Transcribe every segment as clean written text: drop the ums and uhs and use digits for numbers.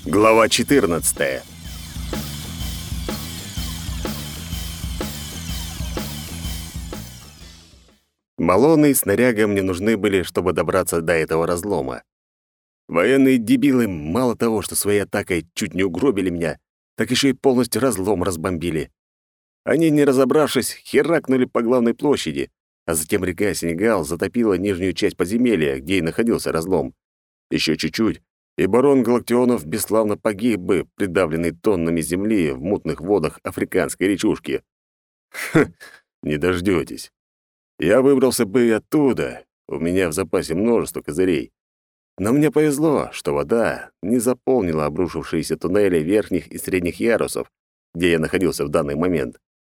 Глава 14. Малоны и снаряга мне нужны были, чтобы добраться до этого разлома. Военные дебилы мало того, что своей атакой чуть не угробили меня, так еще и полностью разлом разбомбили. Они, не разобравшись, херакнули по главной площади, а затем река Сенегал затопила нижнюю часть подземелья, где и находился разлом. Еще чуть-чуть, и барон Галактионов бесславно погиб бы, придавленный тоннами земли в мутных водах африканской речушки. Хм, не дождётесь. Я выбрался бы и оттуда, у меня в запасе множество козырей. Но мне повезло, что вода не заполнила обрушившиеся туннели верхних и средних ярусов, где я находился в данный момент.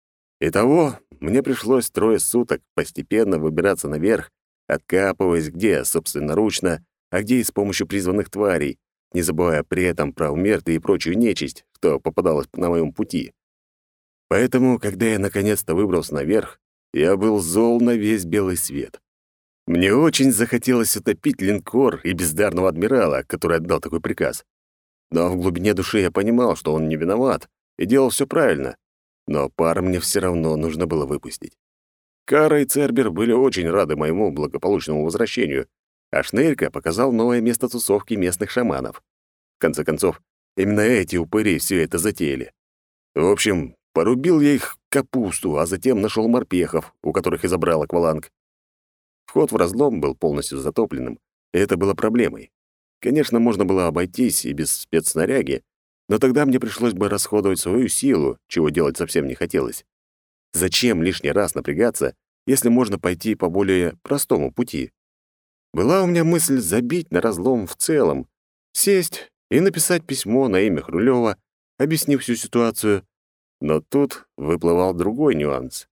Итого, мне пришлось 3 суток постепенно выбираться наверх, откапываясь где собственноручно, а где и с помощью призванных тварей, не забывая при этом про умерты и прочую нечисть, что попадалась на моем пути. Поэтому, когда я наконец-то выбрался наверх, я был зол на весь белый свет. Мне очень захотелось утопить линкор и бездарного адмирала, который отдал такой приказ. Но в глубине души я понимал, что он не виноват и делал все правильно. Но пар мне все равно нужно было выпустить. Кара и Цербер были очень рады моему благополучному возвращению, а Шнырька показал новое место тусовки местных шаманов. В конце концов, именно эти упыри все это затеяли. В общем, порубил я их капусту, а затем нашел морпехов, у которых и забрал акваланг. Вход в разлом был полностью затопленным, и это было проблемой. Конечно, можно было обойтись и без спецснаряги, но тогда мне пришлось бы расходовать свою силу, чего делать совсем не хотелось. Зачем лишний раз напрягаться, если можно пойти по более простому пути? Была у меня мысль забить на разлом в целом, сесть и написать письмо на имя Хрулёва, объяснив всю ситуацию. Но тут выплывал другой нюанс.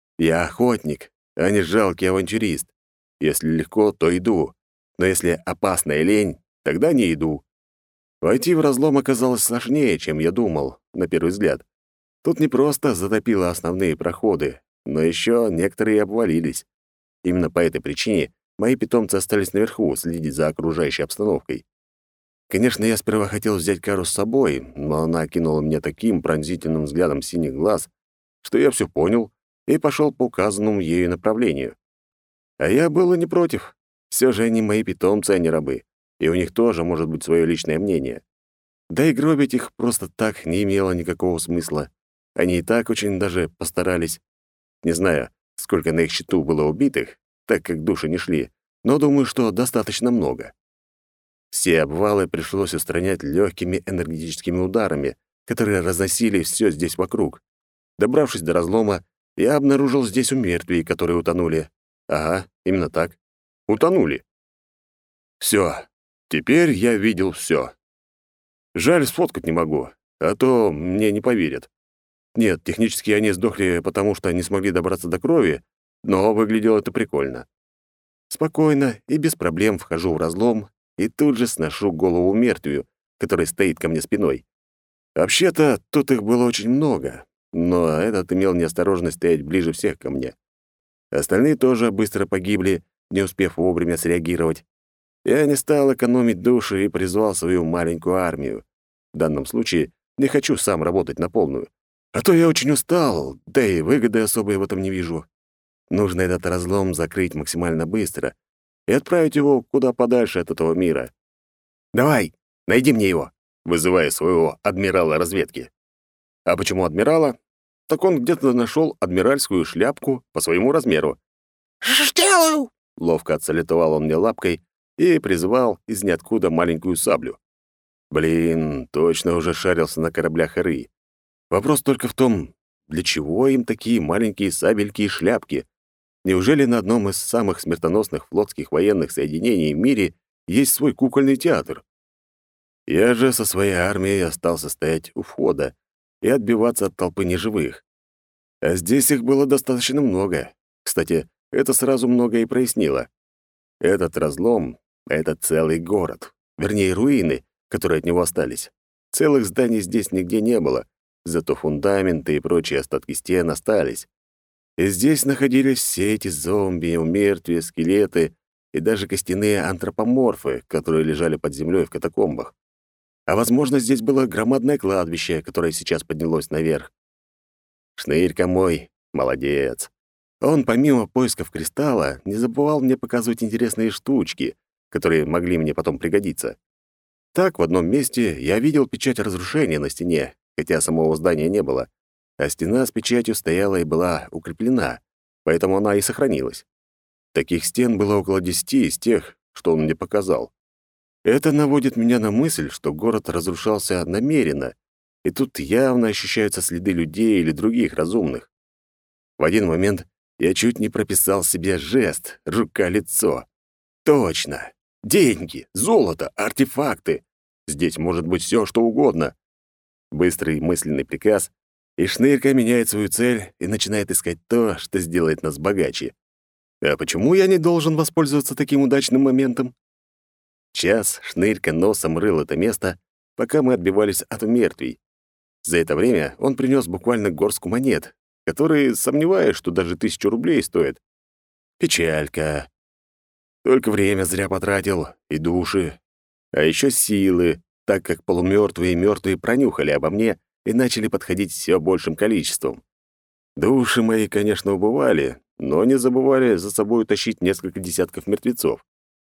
Я охотник, а не жалкий авантюрист. Если легко, то иду, но если опасная лень, тогда не иду. Войти в разлом оказалось сложнее, чем я думал, на первый взгляд. Тут не просто затопило основные проходы, но еще некоторые обвалились. Именно по этой причине мои питомцы остались наверху, следить за окружающей обстановкой. Конечно, я сперва хотел взять Кару с собой, но она кинула мне таким пронзительным взглядом синих глаз, что я все понял и пошел по указанному ею направлению. А я был и не против. Все же они мои питомцы, а не рабы, и у них тоже может быть свое личное мнение. Да и гробить их просто так не имело никакого смысла. Они и так очень даже постарались. Не знаю, сколько на их счету было убитых, так как души не шли, но думаю, что достаточно много. Все обвалы пришлось устранять легкими энергетическими ударами, которые разносили все здесь вокруг. Добравшись до разлома, я обнаружил здесь умертвий, которые утонули. Ага, именно так. Утонули. Все. Теперь я видел все. Жаль, сфоткать не могу, а то мне не поверят. Нет, технически они сдохли, потому что не смогли добраться до крови, но выглядело это прикольно. Спокойно и без проблем вхожу в разлом и тут же сношу голову мертвию, который стоит ко мне спиной. Вообще-то, тут их было очень много, но этот имел неосторожность стоять ближе всех ко мне. Остальные тоже быстро погибли, не успев вовремя среагировать. Я не стал экономить души и призвал свою маленькую армию. В данном случае не хочу сам работать на полную. А то я очень устал, да и выгоды особой в этом не вижу. Нужно этот разлом закрыть максимально быстро и отправить его куда подальше от этого мира. «Давай, найди мне его», — вызывая своего адмирала разведки. А почему адмирала? Так он где-то нашел адмиральскую шляпку по своему размеру. «Сделаю!» — ловко отсалютовал он мне лапкой и призвал из ниоткуда маленькую саблю. Блин, точно уже шарился на кораблях Иры. Вопрос только в том, для чего им такие маленькие сабельки и шляпки? Неужели на одном из самых смертоносных флотских военных соединений в мире есть свой кукольный театр? Я же со своей армией остался стоять у входа и отбиваться от толпы неживых. А здесь их было достаточно много. Кстати, это сразу многое и прояснило. Этот разлом — это целый город. Вернее, руины, которые от него остались. Целых зданий здесь нигде не было, зато фундаменты и прочие остатки стен остались. И здесь находились все эти зомби, умертвия, скелеты и даже костяные антропоморфы, которые лежали под землей в катакомбах. А возможно, здесь было громадное кладбище, которое сейчас поднялось наверх. Шнырька мой, молодец. Он, помимо поисков кристалла, не забывал мне показывать интересные штучки, которые могли мне потом пригодиться. Так, в одном месте я видел печать разрушения на стене, хотя самого здания не было, а стена с печатью стояла и была укреплена, поэтому она и сохранилась. Таких стен было около 10 из тех, что он мне показал. Это наводит меня на мысль, что город разрушался намеренно, и тут явно ощущаются следы людей или других разумных. В один момент я чуть не прописал себе жест «рука-лицо». Точно! Деньги, золото, артефакты. Здесь может быть все, что угодно. Быстрый мысленный приказ, и Шнырька меняет свою цель и начинает искать то, что сделает нас богаче. А почему я не должен воспользоваться таким удачным моментом? Час Шнырька носом рыл это место, пока мы отбивались от умертвий. За это время он принес буквально горстку монет, которые, сомневаюсь, что даже 1000 рублей стоят. Печалька. Только время зря потратил, и души. А еще силы, так как полумертвые и мертвые пронюхали обо мне и начали подходить все большим количеством. Души мои, конечно, убывали, но не забывали за собой утащить несколько десятков мертвецов.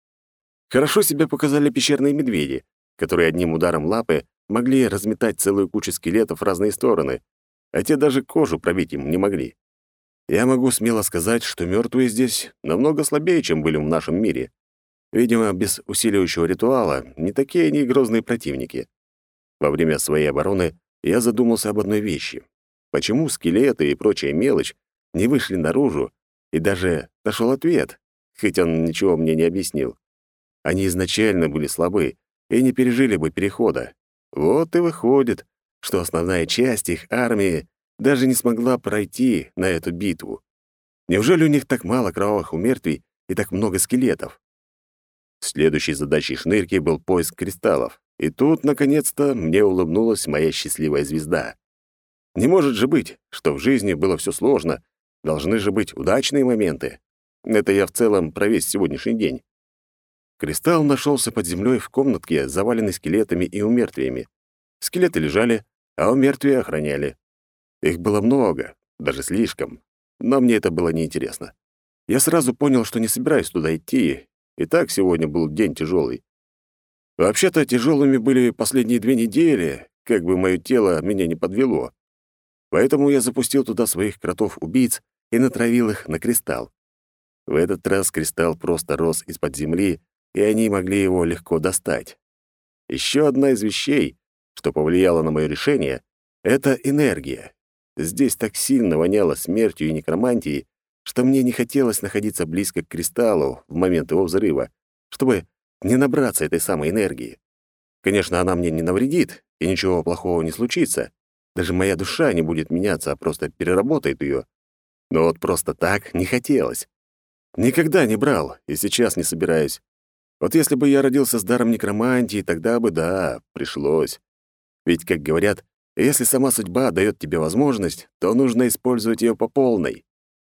Хорошо себя показали пещерные медведи, которые одним ударом лапы могли разметать целую кучу скелетов в разные стороны, а те даже кожу пробить им не могли. Я могу смело сказать, что мертвые здесь намного слабее, чем были в нашем мире. Видимо, без усиливающего ритуала не такие они и грозные противники. Во время своей обороны я задумался об одной вещи. Почему скелеты и прочая мелочь не вышли наружу, и даже нашел ответ, хоть он ничего мне не объяснил. Они изначально были слабы и не пережили бы перехода. Вот и выходит, что основная часть их армии даже не смогла пройти на эту битву. Неужели у них так мало кровавых умертвий и так много скелетов? Следующей задачей Шнырьки был поиск кристаллов. И тут, наконец-то, мне улыбнулась моя счастливая звезда. Не может же быть, что в жизни было все сложно. Должны же быть удачные моменты. Это я в целом про весь сегодняшний день. Кристалл нашелся под землей в комнатке, заваленной скелетами и умертвиями. Скелеты лежали, а умертвия охраняли. Их было много, даже слишком. Но мне это было неинтересно. Я сразу понял, что не собираюсь туда идти. И так сегодня был день тяжелый. Вообще-то тяжелыми были последние 2 недели, как бы мое тело меня не подвело. Поэтому я запустил туда своих кротов-убийц и натравил их на кристалл. В этот раз кристалл просто рос из-под земли, и они могли его легко достать. Еще одна из вещей, что повлияло на мое решение, — это энергия. Здесь так сильно воняло смертью и некромантией, что мне не хотелось находиться близко к кристаллу в момент его взрыва, чтобы не набраться этой самой энергии. Конечно, она мне не навредит, и ничего плохого не случится. Даже моя душа не будет меняться, а просто переработает ее. Но вот просто так не хотелось. Никогда не брал, и сейчас не собираюсь. Вот если бы я родился с даром некромантии, тогда бы, да, пришлось. Ведь, как говорят, если сама судьба дает тебе возможность, то нужно использовать ее по полной.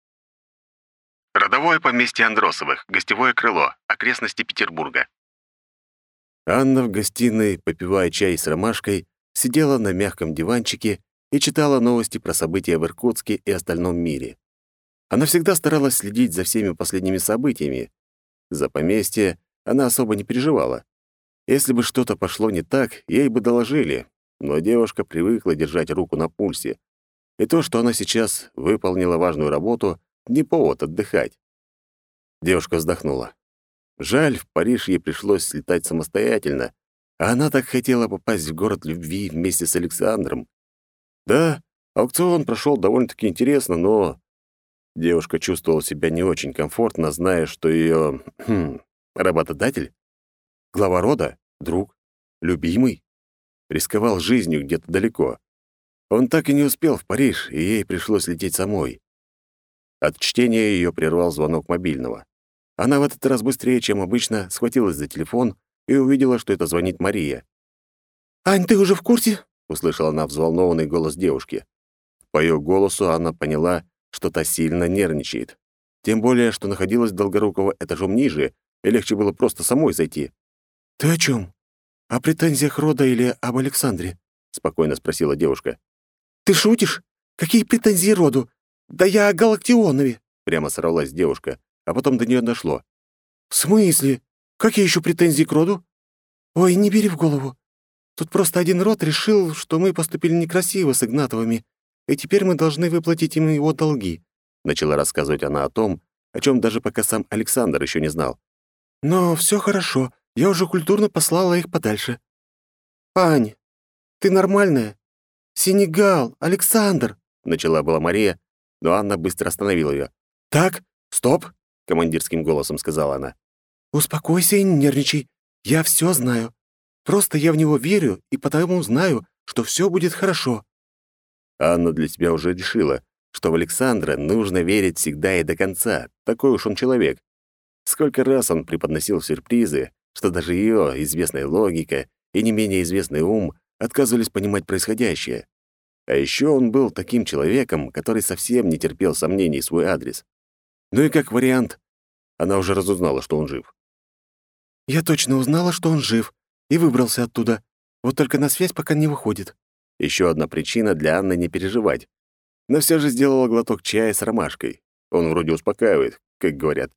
Родовое поместье Андросовых, гостевое крыло, окрестности Петербурга. Анна в гостиной, попивая чай с ромашкой, сидела на мягком диванчике и читала новости про события в Иркутске и остальном мире. Она всегда старалась следить за всеми последними событиями. За поместье она особо не переживала. Если бы что-то пошло не так, ей бы доложили, но девушка привыкла держать руку на пульсе. И то, что она сейчас выполнила важную работу, не повод отдыхать. Девушка вздохнула. Жаль, в Париж ей пришлось слетать самостоятельно, а она так хотела попасть в город любви вместе с Александром. Да, аукцион прошел довольно-таки интересно, но девушка чувствовала себя не очень комфортно, зная, что ее работодатель, глава рода, друг, любимый, рисковал жизнью где-то далеко. Он так и не успел в Париж, и ей пришлось лететь самой. От чтения ее прервал звонок мобильного. Она в этот раз быстрее, чем обычно, схватилась за телефон и увидела, что это звонит Мария. «Ань, ты уже в курсе?» — услышала она взволнованный голос девушки. По ее голосу она поняла, что та сильно нервничает. Тем более, что находилась Долгорукова этажом ниже, и легче было просто самой зайти. «Ты о чем? о претензиях рода или об Александре?» — спокойно спросила девушка. «Ты шутишь? Какие претензии роду? Да я о Галактионове!» Прямо сорвалась девушка, а потом до нее дошло. «В смысле? Какие еще претензии к роду? Ой, не бери в голову. Тут просто один род решил, что мы поступили некрасиво с Игнатовыми, и теперь мы должны выплатить им его долги», — начала рассказывать она о том, о чем даже пока сам Александр еще не знал. «Но все хорошо, я уже культурно послала их подальше». «Ань, ты нормальная? Сенегал, Александр!» — начала была Мария, но Анна быстро остановила ее. «Так, стоп!» — командирским голосом сказала она. «Успокойся и не нервничай. Я все знаю. Просто я в него верю и потому знаю, что все будет хорошо». Анна для себя уже решила, что в Александра нужно верить всегда и до конца. Такой уж он человек. Сколько раз он преподносил сюрпризы, что даже ее известная логика и не менее известный ум отказывались понимать происходящее. А еще он был таким человеком, который совсем не терпел сомнений в свой адрес. Ну и как вариант, она уже разузнала, что он жив. «Я точно узнала, что он жив, и выбрался оттуда. Вот только на связь пока не выходит». Еще одна причина для Анны не переживать. Но все же сделала глоток чая с ромашкой. Он вроде успокаивает, как говорят.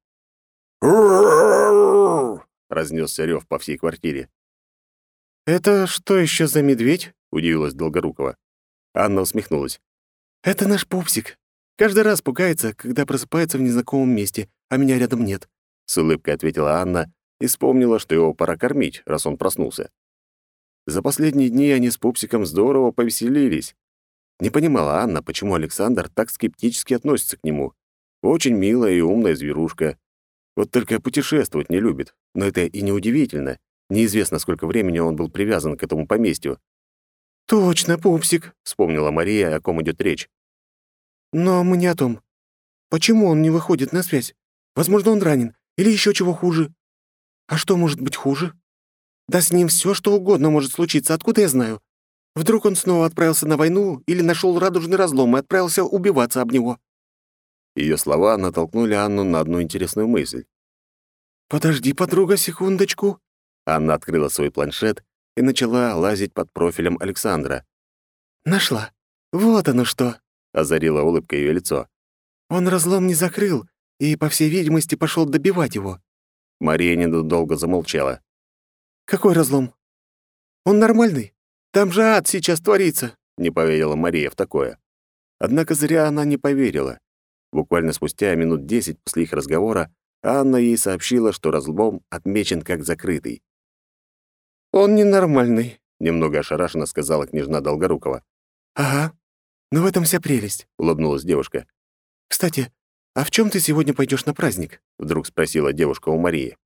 Разнесся рев по всей квартире. «Это что еще за медведь?» — удивилась Долгорукова. Анна усмехнулась. «Это наш пупсик. Каждый раз пугается, когда просыпается в незнакомом месте, а меня рядом нет», — с улыбкой ответила Анна и вспомнила, что его пора кормить, раз он проснулся. За последние дни они с пупсиком здорово повеселились. Не понимала Анна, почему Александр так скептически относится к нему. Очень милая и умная зверушка. Вот только путешествовать не любит. Но это и неудивительно. Неизвестно, сколько времени он был привязан к этому поместью. «Точно, пупсик», — Вспомнила Мария, о ком идет речь. «Но мы не о том. Почему он не выходит на связь? Возможно, он ранен или еще чего хуже. А что может быть хуже? Да с ним все, что угодно может случиться, откуда я знаю? Вдруг он снова отправился на войну или нашел радужный разлом и отправился убиваться об него?» Ее слова натолкнули Анну на одну интересную мысль. «Подожди, подруга, секундочку». Анна открыла свой планшет и начала лазить под профилем Александра. «Нашла. Вот оно что», — озарила улыбка ее лицо. «Он разлом не закрыл и, по всей видимости, пошел добивать его». Мария недолго замолчала. «Какой разлом? Он нормальный? Там же ад сейчас творится», — не поверила Мария в такое. Однако зря она не поверила. Буквально спустя минут 10 после их разговора Анна ей сообщила, что разлом отмечен как закрытый. «Он ненормальный». — немного ошарашенно сказала княжна Долгорукова. «Ага. Но в этом вся прелесть», — улыбнулась девушка. «Кстати, а в чем ты сегодня пойдешь на праздник?» — вдруг спросила девушка у Марии.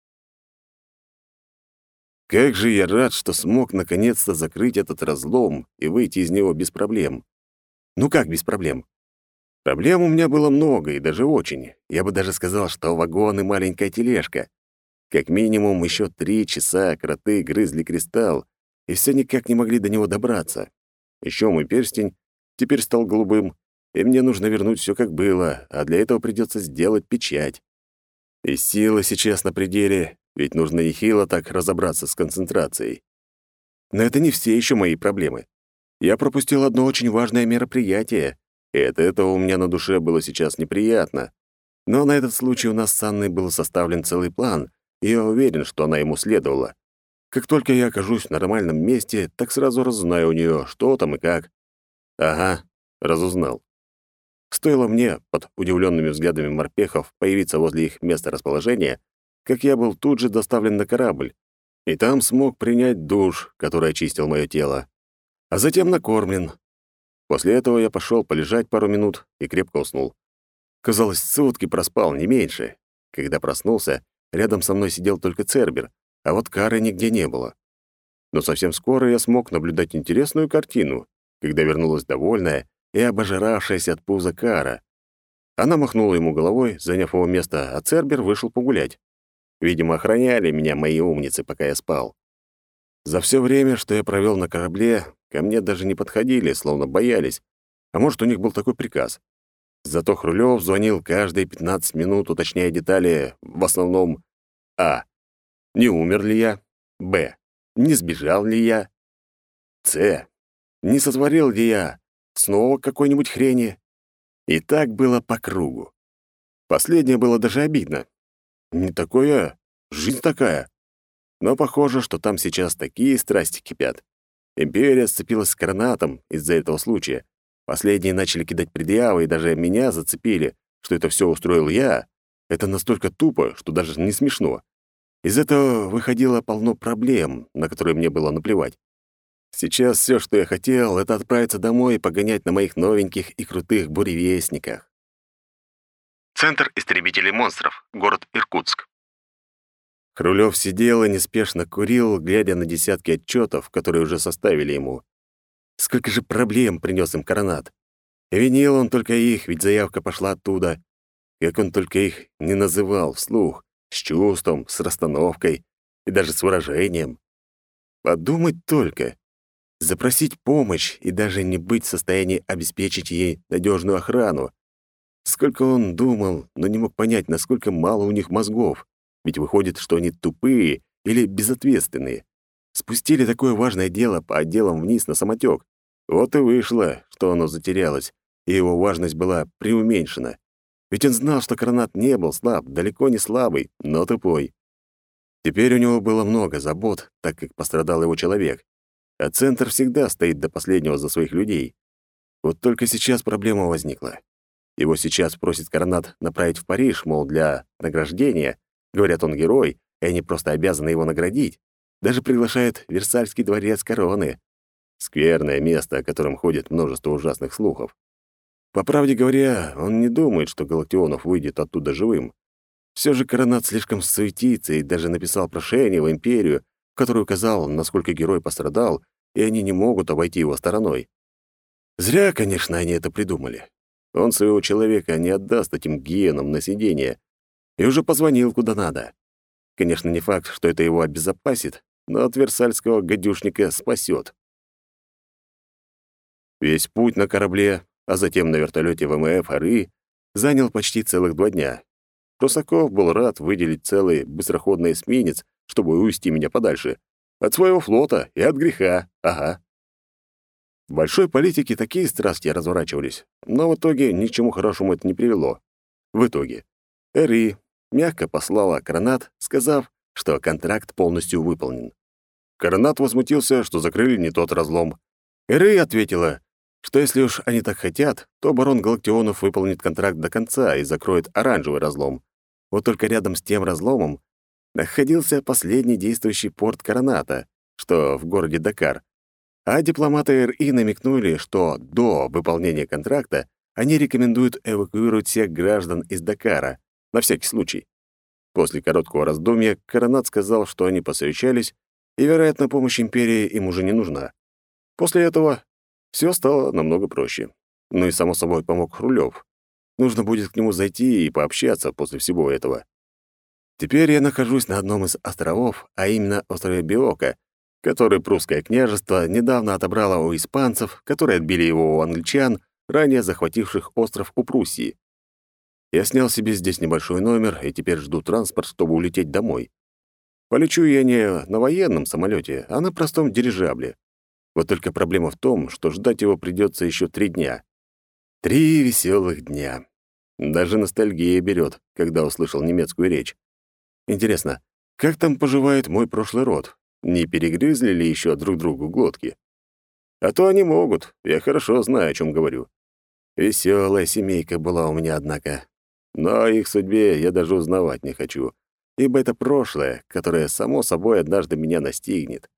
Как же я рад, что смог наконец-то закрыть этот разлом и выйти из него без проблем. Ну как без проблем? Проблем у меня было много, и даже очень. Я бы даже сказал, что вагон и маленькая тележка. Как минимум еще 3 часа кроты грызли кристалл, и все никак не могли до него добраться. Еще мой перстень теперь стал голубым, и мне нужно вернуть все как было, а для этого придется сделать печать. И сила сейчас на пределе, ведь нужно нехило так разобраться с концентрацией. Но это не все еще мои проблемы. Я пропустил одно очень важное мероприятие, и от этого у меня на душе было сейчас неприятно. Но на этот случай у нас с Анной был составлен целый план, и я уверен, что она ему следовала. Как только я окажусь в нормальном месте, так сразу разузнаю у нее, что там и как. Ага, разузнал. Стоило мне, под удивленными взглядами морпехов, появиться возле их места расположения, как я был тут же доставлен на корабль, и там смог принять душ, который очистил мое тело, а затем накормлен. После этого я пошел полежать пару минут и крепко уснул. Казалось, сутки проспал, не меньше. Когда проснулся, рядом со мной сидел только Цербер, а вот Кары нигде не было. Но совсем скоро я смог наблюдать интересную картину, когда вернулась довольная и обожравшаяся от пуза Кара. Она махнула ему головой, заняв его место, а Цербер вышел погулять. Видимо, охраняли меня мои умницы, пока я спал. За все время, что я провел на корабле, ко мне даже не подходили, словно боялись. А может, у них был такой приказ. Зато Хрулёв звонил каждые 15 минут, уточняя детали, в основном: а. Не умер ли я? б. Не сбежал ли я? Не сотворил ли я снова какой-нибудь хрени? И так было по кругу. Последнее было даже обидно. Не такое, жизнь такая. Но похоже, что там сейчас такие страсти кипят. Империя сцепилась с Коронатом из-за этого случая. Последние начали кидать предъявы и даже меня зацепили, что это все устроил я. Это настолько тупо, что даже не смешно. Из этого выходило полно проблем, на которые мне было наплевать. Сейчас все, что я хотел, это отправиться домой и погонять на моих новеньких и крутых буревестниках. Центр истребителей монстров. Город Иркутск. Хрулёв сидел и неспешно курил, глядя на десятки отчетов, которые уже составили ему. Сколько же проблем принес им Коронат. Винил он только их, ведь заявка пошла оттуда. Как он только их не называл вслух, с чувством, с расстановкой и даже с выражением. Подумать только. Запросить помощь и даже не быть в состоянии обеспечить ей надежную охрану. Сколько он думал, но не мог понять, насколько мало у них мозгов. Ведь выходит, что они тупые или безответственные. Спустили такое важное дело по отделам вниз на самотек. Вот и вышло, что оно затерялось, и его важность была преуменьшена. Ведь он знал, что Коронат не был слаб, далеко не слабый, но тупой. Теперь у него было много забот, так как пострадал его человек. А центр всегда стоит до последнего за своих людей. Вот только сейчас проблема возникла. Его сейчас просит Коронат направить в Париж, мол, для награждения. Говорят, он герой, и они просто обязаны его наградить. Даже приглашают в Версальский дворец короны. Скверное место, о котором ходит множество ужасных слухов. По правде говоря, он не думает, что Галактионов выйдет оттуда живым. Все же Коронат слишком суетится и даже написал прошение в империю, в которой указал, насколько герой пострадал, и они не могут обойти его стороной. Зря, конечно, они это придумали. Он своего человека не отдаст этим гиенам на сиденье, и уже позвонил куда надо. Конечно, не факт, что это его обезопасит, но от версальского гадюшника спасет. Весь путь на корабле, а затем на вертолете ВМФ «Ары» занял почти целых 2 дня. Прусаков был рад выделить целый быстроходный эсминец, чтобы увести меня подальше. От своего флота и от греха, ага. В большой политике такие страсти разворачивались, но в итоге ни к чему хорошему это не привело. В итоге «Ары» мягко послала Коронат, сказав, что контракт полностью выполнен. Коронат возмутился, что закрыли не тот разлом. «Ары» ответила, что если уж они так хотят, то барон Галактионов выполнит контракт до конца и закроет оранжевый разлом. Вот только рядом с тем разломом находился последний действующий порт Короната, что в городе Дакар. А дипломаты РИ намекнули, что до выполнения контракта они рекомендуют эвакуировать всех граждан из Дакара, на всякий случай. После короткого раздумья Коронат сказал, что они посовещались, и, вероятно, помощь империи им уже не нужна. После этого все стало намного проще. Ну и, само собой, помог Хрулёв. Нужно будет к нему зайти и пообщаться после всего этого. Теперь я нахожусь на одном из островов, а именно острове Биока, который прусское княжество недавно отобрало у испанцев, которые отбили его у англичан, ранее захвативших остров у Пруссии. Я снял себе здесь небольшой номер и теперь жду транспорт, чтобы улететь домой. Полечу я не на военном самолете, а на простом дирижабле. Вот только проблема в том, что ждать его придется еще 3 дня. 3 веселых дня. Даже ностальгия берет, когда услышал немецкую речь. Интересно, как там поживает мой прошлый род? Не перегрызли ли еще друг другу глотки? А то они могут, я хорошо знаю, о чем говорю. Веселая семейка была у меня, однако. Но о их судьбе я даже узнавать не хочу, ибо это прошлое, которое само собой однажды меня настигнет.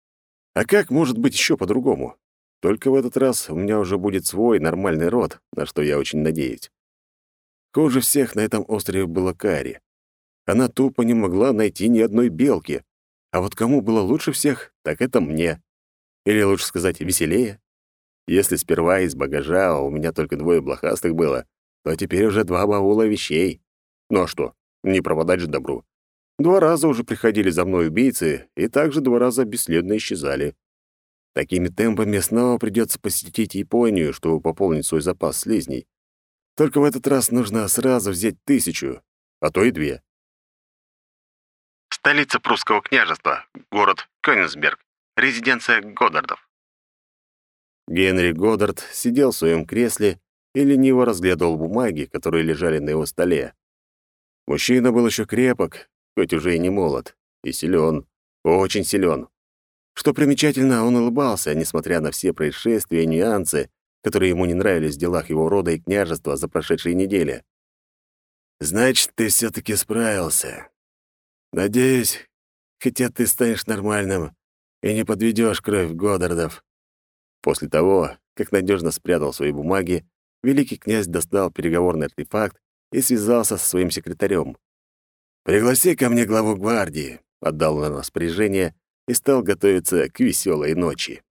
А как может быть еще по-другому? Только в этот раз у меня уже будет свой нормальный род, на что я очень надеюсь. Хуже всех на этом острове была Кари. Она тупо не могла найти ни одной белки. А вот кому было лучше всех, так это мне. Или лучше сказать, веселее. Если сперва из багажа у меня только 2 блохастых было, то теперь уже 2 баула вещей. Ну а что, не пропадать же добру. 2 раза уже приходили за мной убийцы, и также 2 раза бесследно исчезали. Такими темпами снова придется посетить Японию, чтобы пополнить свой запас слизней. Только в этот раз нужно сразу взять 1000, а то и 2. Столица прусского княжества, город Кёнигсберг, резиденция Годдардов. Генри Годдард сидел в своем кресле и лениво разглядывал бумаги, которые лежали на его столе. Мужчина был еще крепок, хоть уже и не молод, и силен, очень силен. Что примечательно, он улыбался, несмотря на все происшествия и нюансы, которые ему не нравились в делах его рода и княжества за прошедшие недели. «Значит, ты все-таки справился. Надеюсь, хотя ты станешь нормальным и не подведешь кровь Годдардов». После того, как надежно спрятал свои бумаги, великий князь достал переговорный артефакт и связался со своим секретарем. «Пригласи ко мне главу гвардии», — отдал он распоряжение и стал готовиться к веселой ночи.